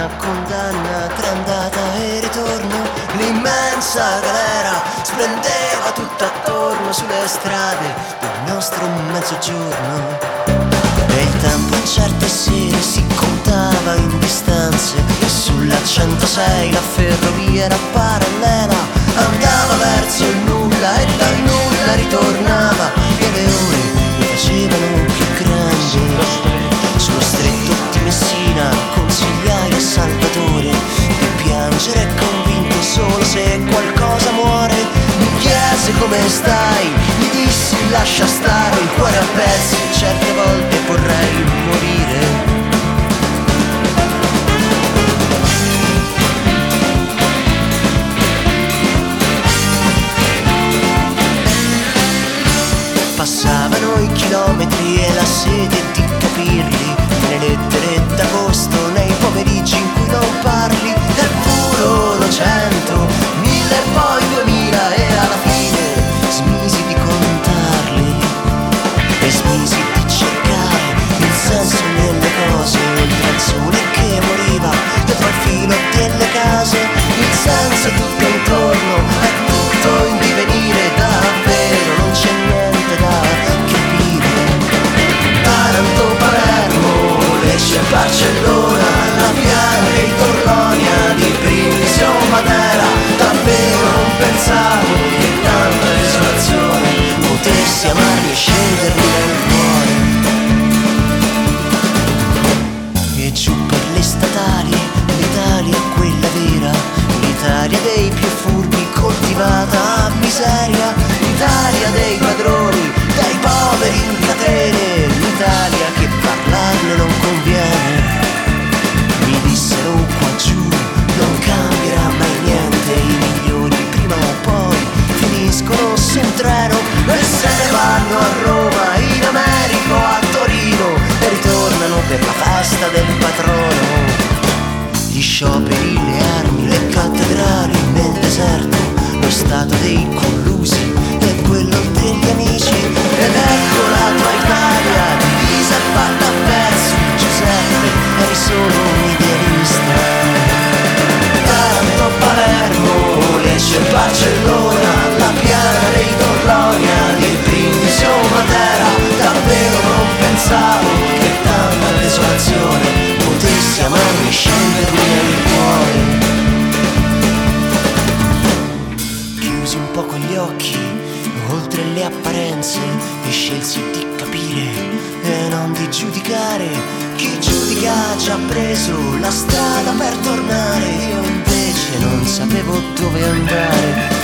una condanna tra andata e ritorno. L'immensa galera splendeva tutta attorno sulle strade del nostro mezzogiorno. E il tempo in certe sere si contava in distanze, e sulla 106 la ferrovia era parallela, andava verso il nulla e dal nulla ritornava, e le ore mi facevano più grande. Sullo stretto di Messina consigliai a Salvatore di piangere convinto solo se qualcosa muore. Mi chiese come stai, gli dissi lascia stare, il cuore a pezzi, certe volte vorrei morire. Passavano i chilometri e la sete di capirli, nelle lettere d'agosto, nei pomeriggi in cui non parli. E furono 100, 1000 e poi 2000, e alla fine smisi di contarli e smisi di cercare il senso nelle cose, oltre al sole che moriva dietro al filo delle case. Il senso tutto intorno è tutto in divenire, davvero non c'è niente da capire. Taranto, Palermo, Lecce, Barcellona, la Piana e Torlonia, di Brindisi o Matera. Davvero non pensavo che tanta desolazione potessi amarmi e scendermi nel cuore. E giù per le statali, l'Italia è quella vera, l'Italia dei più furbi coltivata a miseria, l'Italia dei padroni, dei poveri in catene, l'Italia che parlarne non conviene. Mi dissero qua giù non cambierà mai niente, i migliori prima o poi finiscono su un treno e se ne vanno a Roma, in America o a Torino, e ritornano per la festa del patrono. Gli scioperi, le armi, le cattedrali nel deserto, lo stato dei collusi e quello degli amici. Ed ecco la tua Italia divisa e fatta a pezzi. Giuseppe, eri solo un idealista. Taranto, Palermo, Lecce, Barcellona, la Piana dei Torlonia, di Brindisi o Matera. Davvero non pensavo che tanta desolazione potessi amarmi e scendermi nel cuore. Chiusi un poco gli occhi, oltre le apparenze, e scelsi di capire e non di giudicare. Chi giudica ha già preso la strada per tornare, io invece non sapevo dove andare.